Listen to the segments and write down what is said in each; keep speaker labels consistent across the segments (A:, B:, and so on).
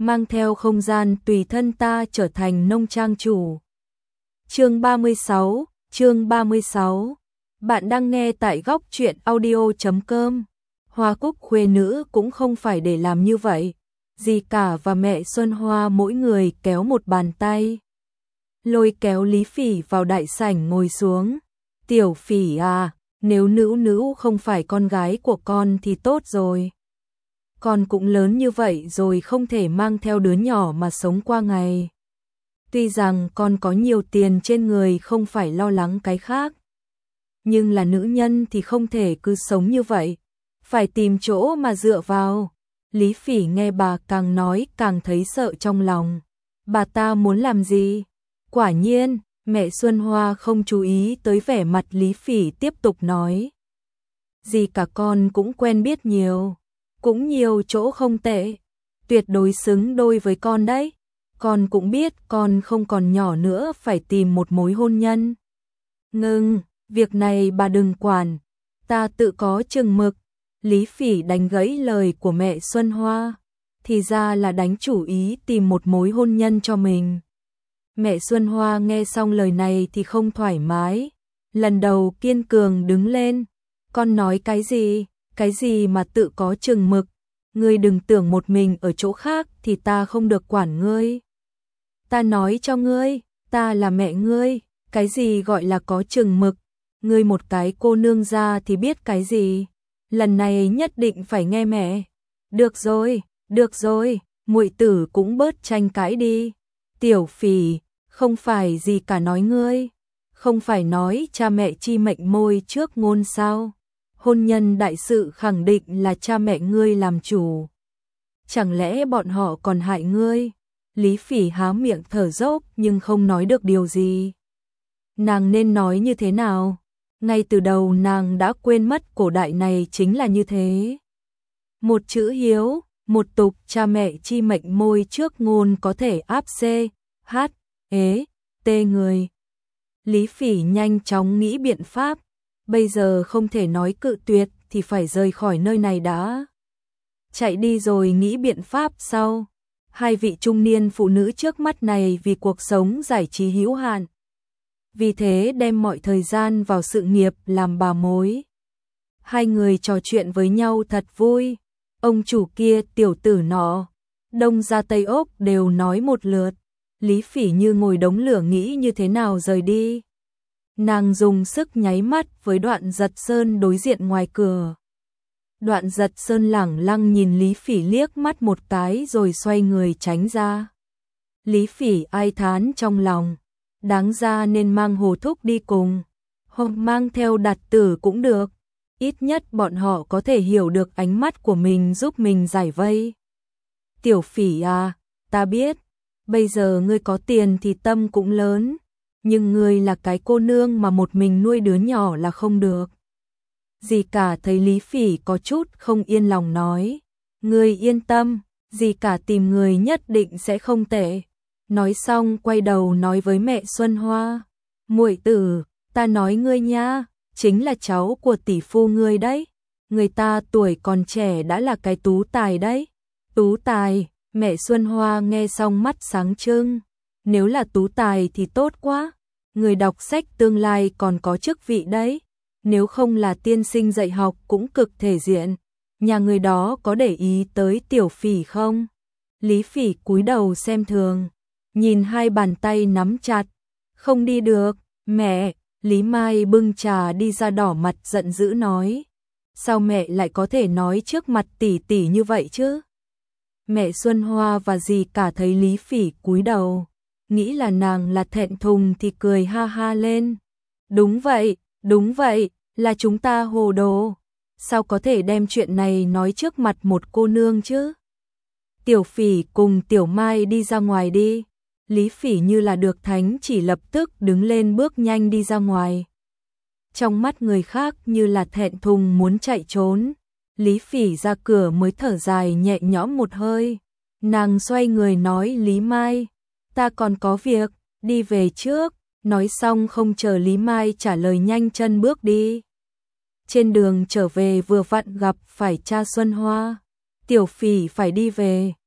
A: mang theo không gian tùy thân ta trở thành nông trang chủ. Chương 36. Bạn đang nghe tại góc truyện audio.com. Hoa Cúc khuê nữ cũng không phải để làm như vậy. Dì cả và mẹ Xuân Hoa mỗi người kéo một bàn tay, lôi kéo Lý Phỉ vào đại sảnh ngồi xuống. Tiểu Phỉ à, nếu Nữu Nữu không phải con gái của con thì tốt rồi. Con cũng lớn như vậy rồi, không thể mang theo đứa nhỏ mà sống qua ngày. Tuy rằng con có nhiều tiền trên người, không phải lo lắng cái khác, nhưng là nữ nhân thì không thể cứ sống như vậy, phải tìm chỗ mà dựa vào. Lý Phỉ nghe bà càng nói càng thấy sợ trong lòng. Bà ta muốn làm gì? Quả nhiên, mẹ Xuân Hoa không chú ý tới vẻ mặt Lý Phỉ, tiếp tục nói. Dì cả con cũng quen biết nhiều, cũng nhiều chỗ không tệ, tuyệt đối xứng đôi với con đấy. Con cũng biết con không còn nhỏ nữa, phải tìm một mối hôn nhân. Ngừng, việc này bà đừng quản, ta tự có chừng mực. Lý Phỉ đánh gãy lời của mẹ Xuân Hoa, thì ra là đánh chủ ý tìm một mối hôn nhân cho mình. Mẹ Xuân Hoa nghe xong lời này thì không thoải mái, lần đầu kiên cường đứng lên. Con nói cái gì mà tự có chừng mực, ngươi đừng tưởng một mình ở chỗ khác thì ta không được quản ngươi. Ta nói cho ngươi, ta là mẹ ngươi, cái gì gọi là có chừng mực, ngươi một cái cô nương gia thì biết cái gì. Lần này nhất định phải nghe mẹ. Được rồi, muội tử cũng bớt tranh cãi đi. Tiểu Phỉ, không phải gì cả nói ngươi, không phải nói cha mẹ chi mệnh môi trước ngôn sao? Hôn nhân đại sự khẳng định là cha mẹ ngươi làm chủ. Chẳng lẽ bọn họ còn hại ngươi? Lý Phỉ há miệng thở dốc nhưng không nói được điều gì. Nàng nên nói như thế nào? Ngay từ đầu nàng đã quên mất cổ đại này chính là như thế. Một chữ hiếu, một tục, cha mẹ chi mệnh môi trước ngôn có thể áp tê người. Lý Phỉ nhanh chóng nghĩ biện pháp, bây giờ không thể nói cự tuyệt thì phải rời khỏi nơi này đã. Chạy đi rồi nghĩ biện pháp sau. Hai vị trung niên phụ nữ trước mắt này vì cuộc sống giải trí hữu hạn, vì thế đem mọi thời gian vào sự nghiệp làm bà mối. Hai người trò chuyện với nhau thật vui. Ông chủ kia, tiểu tử nọ, đông ra tây ốc đều nói một lượt. Lý Phỉ như ngồi đống lửa nghĩ như thế nào rời đi. Nàng dùng sức nháy mắt với Đoạn Giật Sơn đối diện ngoài cửa. Đoạn Giật Sơn lẳng lăng nhìn Lý Phỉ liếc mắt một cái rồi xoay người tránh ra. Lý Phỉ ai thán trong lòng, đáng ra nên mang Hồ Thúc đi cùng, hoặc mang theo Đạt Tử cũng được, ít nhất bọn họ có thể hiểu được ánh mắt của mình, giúp mình giải vây. Tiểu Phỉ à, ta biết, bây giờ ngươi có tiền thì tâm cũng lớn, nhưng ngươi là cái cô nương mà một mình nuôi đứa nhỏ là không được. Dì cả thấy Lý Phỉ có chút không yên lòng nói, ngươi yên tâm, dì cả tìm người nhất định sẽ không tệ. Nói xong quay đầu nói với mẹ Xuân Hoa, muội tử, ta nói ngươi nha, chính là cháu của tỷ phu ngươi đấy, người ta tuổi còn trẻ đã là cái tú tài đấy. Tú tài? Mẹ Xuân Hoa nghe xong mắt sáng trưng, nếu là tú tài thì tốt quá, người đọc sách tương lai còn có chức vị đấy, nếu không là tiên sinh dạy học cũng cực thể diện. Nhà người đó có để ý tới Tiểu Phỉ không? Lý Phỉ cúi đầu xem thường, nhìn hai bàn tay nắm chặt, không đi được. Mẹ, Lý Mai bưng trà đi ra đỏ mặt giận dữ nói, sao mẹ lại có thể nói trước mặt tỷ tỷ như vậy chứ? Mẹ Xuân Hoa và dì cả thấy Lý Phỉ cúi đầu, nghĩ là nàng là thẹn thùng thì cười ha ha lên. Đúng vậy, là chúng ta hồ đồ, sao có thể đem chuyện này nói trước mặt một cô nương chứ? Tiểu Phỉ cùng Tiểu Mai đi ra ngoài đi. Lý Phỉ như là được thánh chỉ, lập tức đứng lên bước nhanh đi ra ngoài. Trong mắt người khác như là thẹn thùng muốn chạy trốn. Lý Phỉ ra cửa mới thở dài nhẹ nhõm một hơi. Nàng xoay người nói, Lý Mai, ta còn có việc, đi về trước. Nói xong không chờ Lý Mai trả lời nhanh chân bước đi. Trên đường trở về vừa vặn gặp phải cha Xuân Hoa. Tiểu Phỉ phải đi về.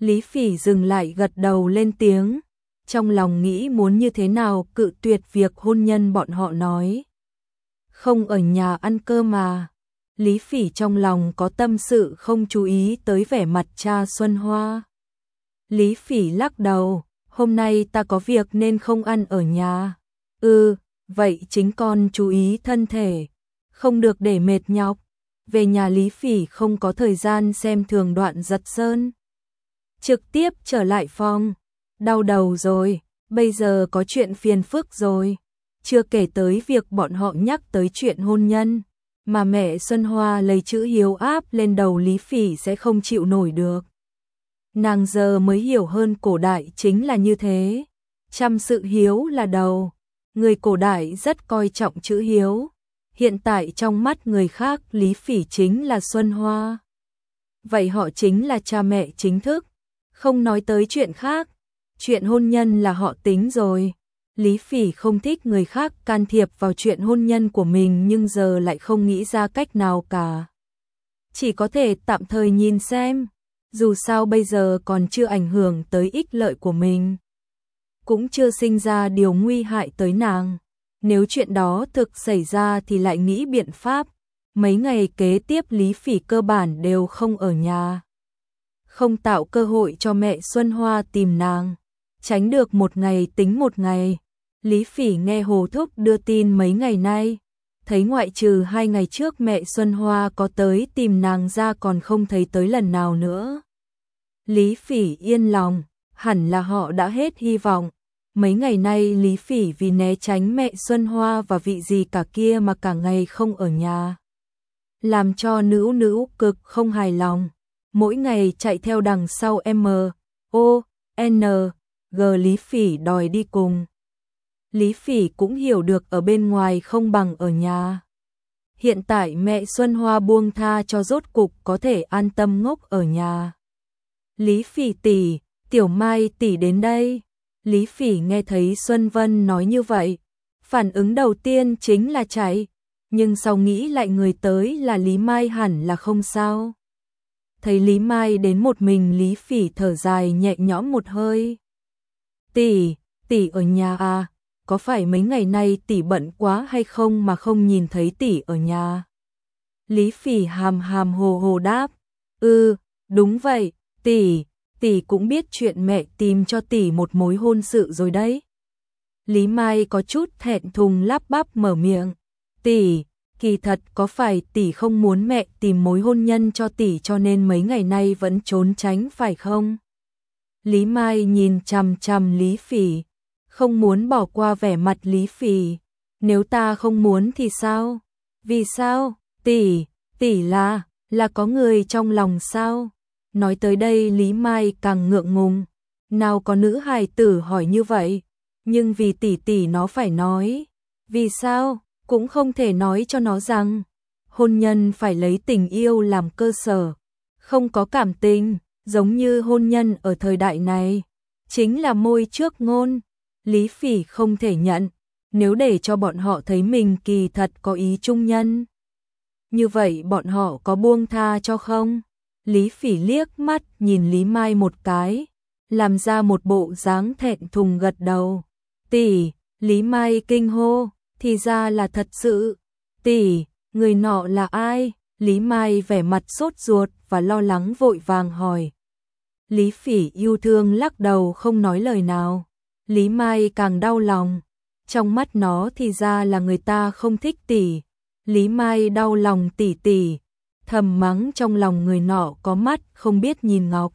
A: Lý Phỉ dừng lại gật đầu lên tiếng, trong lòng nghĩ muốn như thế nào cự tuyệt việc hôn nhân bọn họ nói. Không ở nhà ăn cơm mà. Lý Phỉ trong lòng có tâm sự không chú ý tới vẻ mặt cha Xuân Hoa. Lý Phỉ lắc đầu, hôm nay ta có việc nên không ăn ở nhà. Vậy chính con chú ý thân thể, không được để mệt nhọc. Về nhà Lý Phỉ không có thời gian xem thường Đoạn Giật Sơn. Trực tiếp trở lại phòng, đau đầu rồi, bây giờ có chuyện phiền phức rồi. Chưa kể tới việc bọn họ nhắc tới chuyện hôn nhân, mà mẹ Xuân Hoa lấy chữ hiếu áp lên đầu Lý Phỉ sẽ không chịu nổi được. Nàng giờ mới hiểu hơn cổ đại chính là như thế, chăm sự hiếu là đầu. Người cổ đại rất coi trọng chữ hiếu. Hiện tại trong mắt người khác Lý Phỉ chính là Xuân Hoa. Vậy họ chính là cha mẹ chính thức. Không nói tới chuyện khác, chuyện hôn nhân là họ tính rồi. Lý Phỉ không thích người khác can thiệp vào chuyện hôn nhân của mình nhưng giờ lại không nghĩ ra cách nào cả. Chỉ có thể tạm thời nhìn xem, dù sao bây giờ còn chưa ảnh hưởng tới ích lợi của mình. Cũng chưa sinh ra điều nguy hại tới nàng. Nếu chuyện đó thực xảy ra thì lại nghĩ biện pháp. Mấy ngày kế tiếp Lý Phỉ cơ bản đều không ở nhà. Không tạo cơ hội cho mẹ Xuân Hoa tìm nàng. Tránh được một ngày tính một ngày. Lý Phỉ nghe Hồ Thúc đưa tin mấy ngày nay. Thấy ngoại trừ 2 ngày trước mẹ Xuân Hoa có tới tìm nàng ra còn không thấy tới lần nào nữa. Lý Phỉ yên lòng, hẳn là họ đã hết hy vọng. Mấy ngày nay Lý Phỉ vì né tránh mẹ Xuân Hoa và vị gì cả kia mà cả ngày không ở nhà. Làm cho Nữu Nữu cực không hài lòng. Mỗi ngày chạy theo đằng sau G Lý Phỉ đòi đi cùng. Lý Phỉ cũng hiểu được ở bên ngoài không bằng ở nhà. Hiện tại mẹ Xuân Hoa buông tha cho rốt cục có thể an tâm ngốc ở nhà. Lý Phỉ tỷ, Tiểu Mai tỷ đến đây. Lý Phỉ nghe thấy Xuân Vân nói như vậy, phản ứng đầu tiên chính là chạy, nhưng sau nghĩ lại người tới là Lý Mai hẳn là không sao. Thấy Lý Mai đến một mình Lý Phỉ thở dài nhẹ nhõm một hơi. Tỷ ở nhà à, có phải mấy ngày nay tỷ bận quá hay không mà không nhìn thấy tỷ ở nhà? Lý Phỉ hàm hàm hồ hồ đáp, đúng vậy, tỷ cũng biết chuyện mẹ tìm cho tỷ một mối hôn sự rồi đấy. Lý Mai có chút thẹn thùng lắp bắp mở miệng, tỷ, kỳ thật có phải tỷ không muốn mẹ tìm mối hôn nhân cho tỷ cho nên mấy ngày nay vẫn trốn tránh phải không? Lý Mai nhìn chằm chằm Lý Phỉ, không muốn bỏ qua vẻ mặt Lý Phỉ. Nếu ta không muốn thì sao? Vì sao? Tỷ là có người trong lòng sao? Nói tới đây Lý Mai càng ngượng ngùng. Nào có nữ hài tử hỏi như vậy, nhưng vì tỷ nó phải nói. Vì sao? Cũng không thể nói cho nó rằng hôn nhân phải lấy tình yêu làm cơ sở, không có cảm tình, giống như hôn nhân ở thời đại này chính là môi trước ngôn. Lý Phỉ không thể nhận, nếu để cho bọn họ thấy mình kỳ thật có ý trung nhân, như vậy bọn họ có buông tha cho không? Lý Phỉ liếc mắt nhìn Lý Mai một cái, làm ra một bộ dáng thẹn thùng gật đầu. Tỷ, Lý Mai kinh hô, thì ra là thật sự. Tỷ, người nọ là ai? Lý Mai vẻ mặt sốt ruột và lo lắng vội vàng hỏi. Lý Phỉ yêu thương lắc đầu không nói lời nào. Lý Mai càng đau lòng, trong mắt nó thì ra là người ta không thích tỷ. Lý Mai đau lòng tỷ, thầm mắng trong lòng người nọ có mắt không biết nhìn ngọc.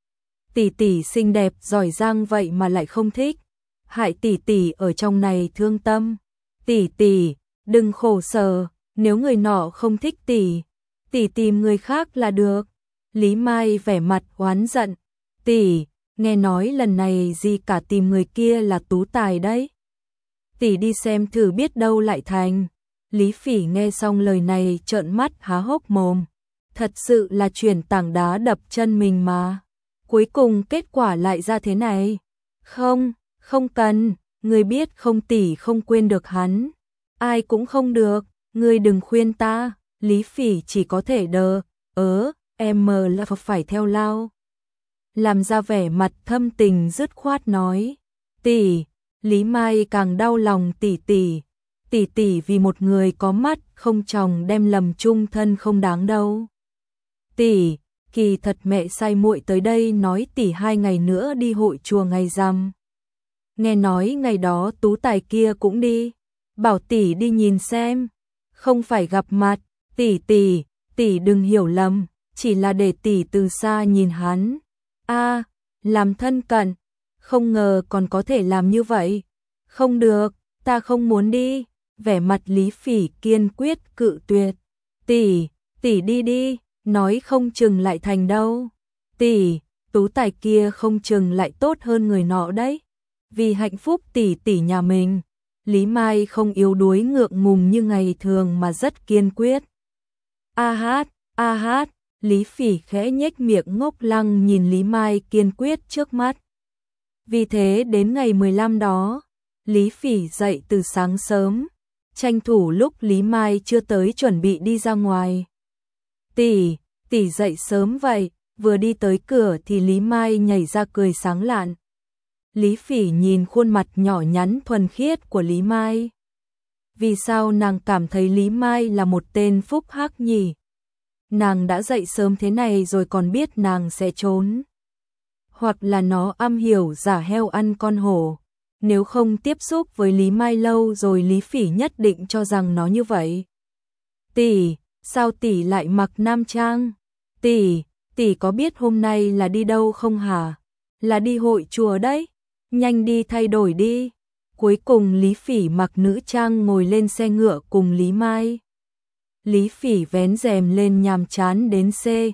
A: Tỷ xinh đẹp giỏi giang vậy mà lại không thích, hại tỷ ở trong này thương tâm. Tỷ, đừng khổ sở, nếu người nọ không thích tỷ tìm người khác là được. Lý Mai vẻ mặt oán giận, tỷ, nghe nói lần này gì cả tìm người kia là tú tài đấy. Tỷ đi xem thử biết đâu lại thành. Lý Phỉ nghe xong lời này trợn mắt há hốc mồm. Thật sự là chuyển tảng đá đập chân mình mà. Cuối cùng kết quả lại ra thế này. Không cần, người biết không tỷ không quên được hắn. Ai cũng không được, người đừng khuyên ta. Lý Phỉ chỉ có thể em là phải theo lao. làm ra vẻ mặt thâm tình dứt khoát nói. Tỷ, Lý Mai càng đau lòng tỷ tỷ vì một người có mắt không tròng đem lầm chung thân không đáng đâu. Tỷ, kỳ thật mẹ sai muội tới đây nói tỷ 2 ngày nữa đi hội chùa ngày rằm. Nghe nói ngày đó tú tài kia cũng đi, bảo tỷ đi nhìn xem, không phải gặp mặt, tỷ đừng hiểu lầm, chỉ là để tỷ từ xa nhìn hắn. A, làm thân cận, không ngờ còn có thể làm như vậy. Không được, ta không muốn đi. Vẻ mặt Lý Phỉ kiên quyết cự tuyệt. Tỷ đi đi, nói không chừng lại thành đâu. Tỷ, tú tài kia không chừng lại tốt hơn người nọ đấy. Vì hạnh phúc tỷ nhà mình, Lý Mai không yếu đuối ngượng ngùng như ngày thường mà rất kiên quyết. A hát, Lý Phỉ khẽ nhếch miệng ngốc lăng nhìn Lý Mai kiên quyết trước mắt. Vì thế đến ngày 15 đó, Lý Phỉ dậy từ sáng sớm, tranh thủ lúc Lý Mai chưa tới chuẩn bị đi ra ngoài. Tỷ dậy sớm vậy, vừa đi tới cửa thì Lý Mai nhảy ra cười sáng lạn. Lý Phỉ nhìn khuôn mặt nhỏ nhắn thuần khiết của Lý Mai. Vì sao nàng cảm thấy Lý Mai là một tên phúc hắc nhỉ? Nàng đã dậy sớm thế này rồi còn biết nàng sẽ trốn. Hoặc là nó am hiểu giả heo ăn con hổ. Nếu không tiếp xúc với Lý Mai lâu rồi Lý Phỉ nhất định cho rằng nó như vậy. Tỷ, sao tỷ lại mặc nam trang? Tỷ có biết hôm nay là đi đâu không hả? Là đi hội chùa đấy. Nhanh đi thay đổi đi. Cuối cùng Lý Phỉ mặc nữ trang ngồi lên xe ngựa cùng Lý Mai. Lý Phỉ vén rèm lên nhàm chán đến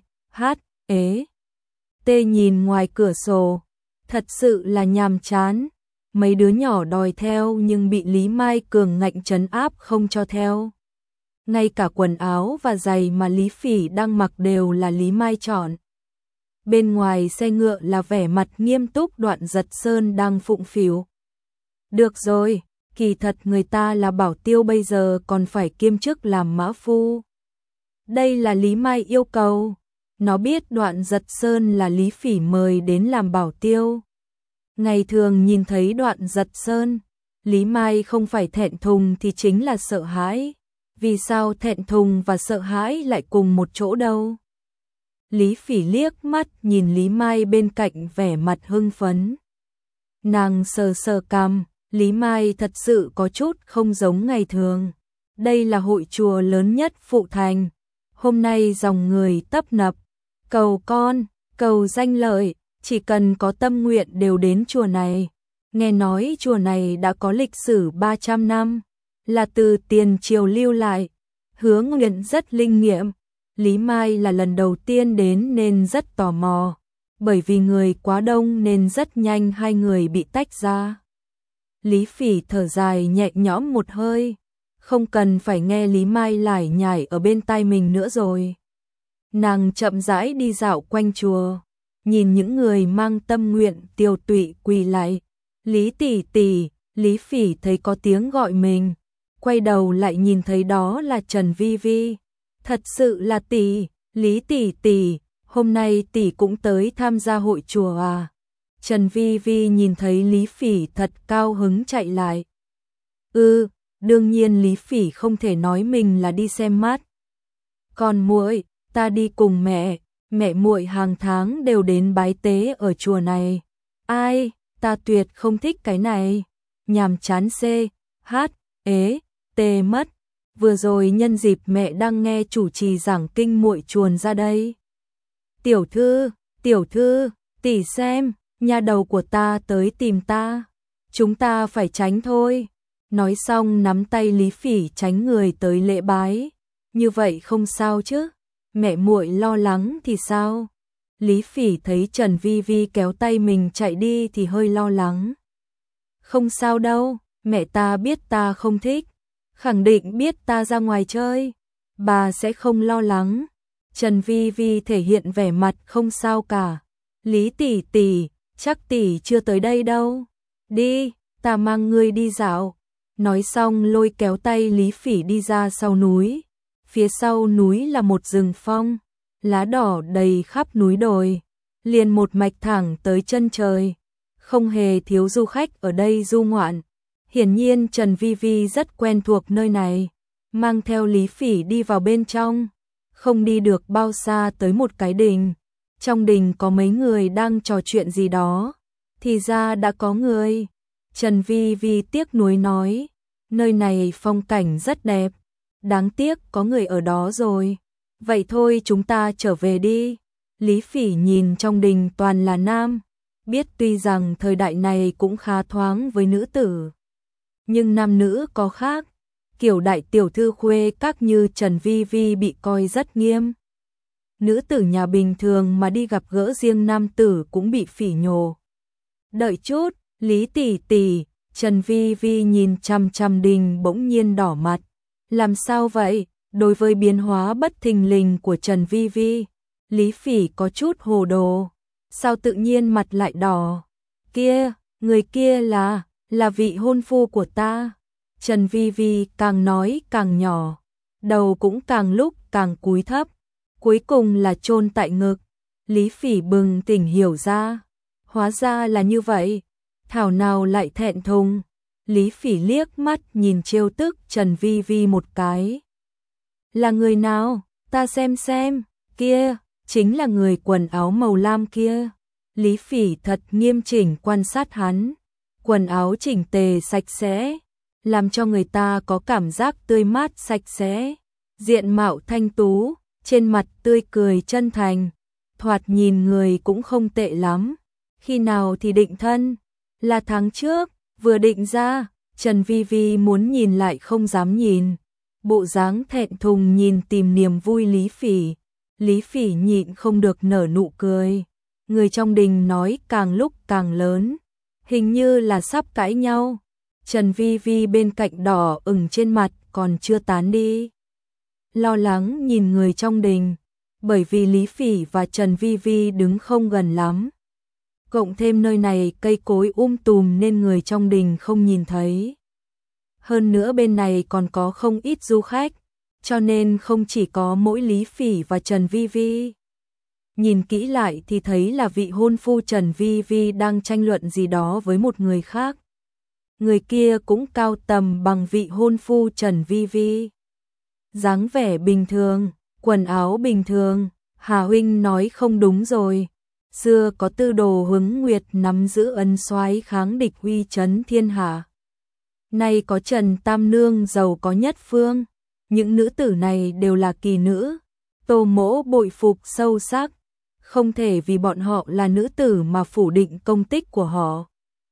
A: T nhìn ngoài cửa sổ. Thật sự là nhàm chán. Mấy đứa nhỏ đòi theo nhưng bị Lý Mai cường ngạnh trấn áp không cho theo. Ngay cả quần áo và giày mà Lý Phỉ đang mặc đều là Lý Mai chọn. Bên ngoài xe ngựa là vẻ mặt nghiêm túc Đoạn Giật Sơn đang phụng phịu. Được rồi, kỳ thật người ta là bảo tiêu bây giờ còn phải kiêm chức làm mã phu. Đây là Lý Mai yêu cầu. Nó biết Đoạn Giật Sơn là Lý Phỉ mời đến làm bảo tiêu. Ngày thường nhìn thấy Đoạn Giật Sơn, Lý Mai không phải thẹn thùng thì chính là sợ hãi. Vì sao thẹn thùng và sợ hãi lại cùng một chỗ đâu? Lý Phỉ liếc mắt nhìn Lý Mai bên cạnh vẻ mặt hưng phấn. Nàng sờ cằm, Lý Mai thật sự có chút không giống ngày thường. Đây là hội chùa lớn nhất Phụ Thành. Hôm nay dòng người tấp nập, cầu con, cầu danh lợi, chỉ cần có tâm nguyện đều đến chùa này. Nghe nói chùa này đã có lịch sử 300 năm, là từ tiền triều lưu lại, hứa nguyện rất linh nghiệm. Lý Mai là lần đầu tiên đến nên rất tò mò, bởi vì người quá đông nên rất nhanh hai người bị tách ra. Lý Phỉ thở dài nhẹ nhõm một hơi, không cần phải nghe Lý Mai lải nhải ở bên tai mình nữa rồi. Nàng chậm rãi đi dạo quanh chùa, nhìn những người mang tâm nguyện tiều tụy quỳ lại. Lý tỷ, Lý Phỉ thấy có tiếng gọi mình, quay đầu lại nhìn thấy đó là Trần Vi Vi. Thật sự là tỷ, Lý tỷ, hôm nay tỷ cũng tới tham gia hội chùa à? Trần Vi Vi nhìn thấy Lý Phỉ thật cao hứng chạy lại. Đương nhiên Lý Phỉ không thể nói mình là đi xem mắt. Còn muội, ta đi cùng mẹ muội hàng tháng đều đến bái tế ở chùa này. Ai, ta tuyệt không thích cái này. Nhàm chán mất. Vừa rồi nhân dịp mẹ đang nghe chủ trì giảng kinh muội chuồn ra đây. Tiểu thư, tỷ xem, nhà đầu của ta tới tìm ta. Chúng ta phải tránh thôi. Nói xong nắm tay Lý Phỉ tránh người tới lễ bái. Như vậy không sao chứ? Mẹ muội lo lắng thì sao? Lý Phỉ thấy Trần Vi Vi kéo tay mình chạy đi thì hơi lo lắng. Không sao đâu, mẹ ta biết ta không thích, khẳng định biết ta ra ngoài chơi, bà sẽ không lo lắng. Trần Vi Vi thể hiện vẻ mặt không sao cả. Lý tỷ, chắc tỷ chưa tới đây đâu. Đi, ta mang ngươi đi dạo. Nói xong lôi kéo tay Lý Phỉ đi ra sau núi. Phía sau núi là một rừng phong, lá đỏ đầy khắp núi đồi. liền một mạch thẳng tới chân trời. Không hề thiếu du khách ở đây du ngoạn. Hiển nhiên Trần Vi Vi rất quen thuộc nơi này, mang theo Lý Phỉ đi vào bên trong. Không đi được bao xa tới một cái đình. Trong đình có mấy người đang trò chuyện gì đó. Thì ra đã có người. Trần Vi Vi tiếc nuối nói, nơi này phong cảnh rất đẹp, đáng tiếc có người ở đó rồi. Vậy thôi chúng ta trở về đi. Lý Phỉ nhìn trong đình toàn là nam, biết tuy rằng thời đại này cũng khá thoáng với nữ tử, nhưng nam nữ có khác, kiểu đại tiểu thư khuê các như Trần Vi Vi bị coi rất nghiêm. Nữ tử nhà bình thường mà đi gặp gỡ riêng nam tử cũng bị phỉ nhổ. Đợi chút, Lý tỷ tỷ, Trần Vi Vi nhìn chằm chằm đình bỗng nhiên đỏ mặt. Làm sao vậy? Đối với biến hóa bất thình lình của Trần Vi Vi, Lý Phỉ có chút hồ đồ. Sao tự nhiên mặt lại đỏ? Kia, người kia là vị hôn phu của ta. Trần Vi Vi càng nói càng nhỏ, đầu cũng càng lúc càng cúi thấp, cuối cùng là chôn tại ngực. Lý Phỉ bừng tỉnh hiểu ra, hóa ra là như vậy, thảo nào lại thẹn thùng. Lý Phỉ liếc mắt nhìn trêu tức Trần Vi Vi một cái. Là người nào? Ta xem, kia, chính là người quần áo màu lam kia. Lý Phỉ thật nghiêm chỉnh quan sát hắn, quần áo chỉnh tề sạch sẽ, làm cho người ta có cảm giác tươi mát sạch sẽ, diện mạo thanh tú, trên mặt tươi cười chân thành, thoạt nhìn người cũng không tệ lắm. Khi nào thì định thân? Là tháng trước, vừa định ra. Trần Vi Vi muốn nhìn lại không dám nhìn, bộ dáng thẹn thùng nhìn tìm niềm vui Lý Phỉ. Lý Phỉ nhịn không được nở nụ cười. Người trong đình nói càng lúc càng lớn, hình như là sắp cãi nhau. Trần Vi Vi bên cạnh đỏ ửng trên mặt còn chưa tán đi, lo lắng nhìn người trong đình, bởi vì Lý Phỉ và Trần Vi Vi đứng không gần lắm. Cộng thêm nơi này cây cối tùm nên người trong đình không nhìn thấy. Hơn nữa bên này còn có không ít du khách, cho nên không chỉ có mỗi Lý Phỉ và Trần Vi Vi. Nhìn kỹ lại thì thấy là vị hôn phu Trần Vi Vi đang tranh luận gì đó với một người khác. Người kia cũng cao tầm bằng vị hôn phu Trần Vi Vi. Dáng vẻ bình thường, quần áo bình thường, Hà huynh nói không đúng rồi. Xưa có Tư Đồ Huấn Nguyệt nắm giữ ân soái kháng địch uy chấn thiên hạ. Nay có Trần Tam Nương giàu có nhất phương. Những nữ tử này đều là kỳ nữ. Tô Mỗ bội phục sâu sắc. Không thể vì bọn họ là nữ tử mà phủ định công tích của họ.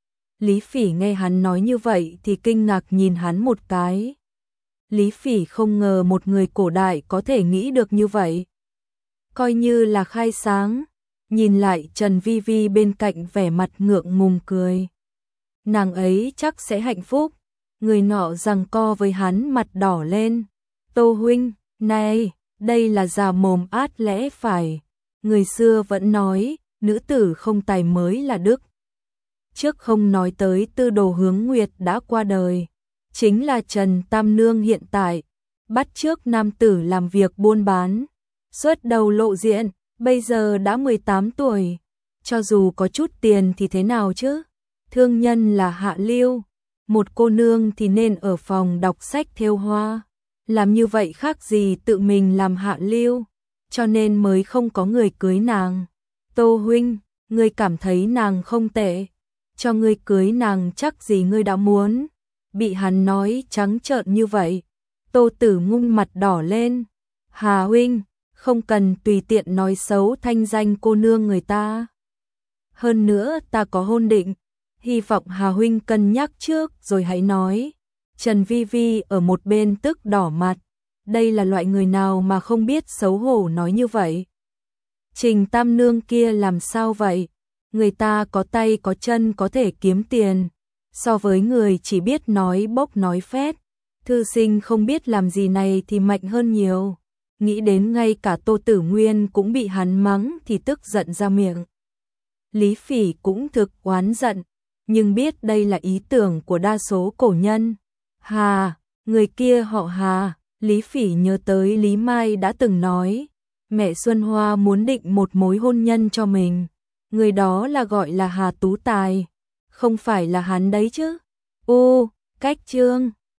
A: Lý Phỉ nghe hắn nói như vậy thì kinh ngạc nhìn hắn một cái. Lý Phỉ không ngờ một người cổ đại có thể nghĩ được như vậy. Coi như là khai sáng. Nhìn lại Trần Vi Vi bên cạnh vẻ mặt ngượng ngùng cười. Nàng ấy chắc sẽ hạnh phúc. Người nọ giằng co với hắn mặt đỏ lên. Tô huynh, này, đây là già mồm át lẽ phải. Người xưa vẫn nói, nữ tử không tài mới là đức. Trước không nói tới Tư Đồ Hướng Nguyệt đã qua đời. Chính là Trần Tam Nương hiện tại. Bắt chước nam tử làm việc buôn bán. Xuất đầu lộ diện. Bây giờ đã 18 tuổi, cho dù có chút tiền thì thế nào chứ? Thương nhân là hạ lưu, một cô nương thì nên ở phòng đọc sách thêu hoa. Làm như vậy khác gì tự mình làm hạ lưu, cho nên mới không có người cưới nàng. Tô huynh, ngươi cảm thấy nàng không tệ, cho ngươi cưới nàng chắc gì ngươi đã muốn. Bị hắn nói trắng trợn như vậy, Tô Tử Ngung mặt đỏ lên. Hà huynh, không cần tùy tiện nói xấu thanh danh cô nương người ta. Hơn nữa ta có hôn định, hy vọng Hà huynh cân nhắc trước rồi hãy nói. Trần Vi Vi ở một bên tức đỏ mặt. Đây là loại người nào mà không biết xấu hổ nói như vậy? Trình Tam Nương kia làm sao vậy? Người ta có tay có chân có thể kiếm tiền, so với người chỉ biết nói bốc nói phét, thư sinh không biết làm gì này thì mạnh hơn nhiều. Nghĩ đến ngay cả Tô Tử Nguyên cũng bị hắn mắng thì tức giận ra miệng. Lý Phỉ cũng thực oán giận, nhưng biết đây là ý tưởng của đa số cổ nhân. Hà, người kia họ Hà. Lý Phỉ nhớ tới Lý Mai đã từng nói, mẹ Xuân Hoa muốn định một mối hôn nhân cho mình, người đó là gọi là Hà Tú Tài, không phải là hắn đấy chứ. Ô, cách Trương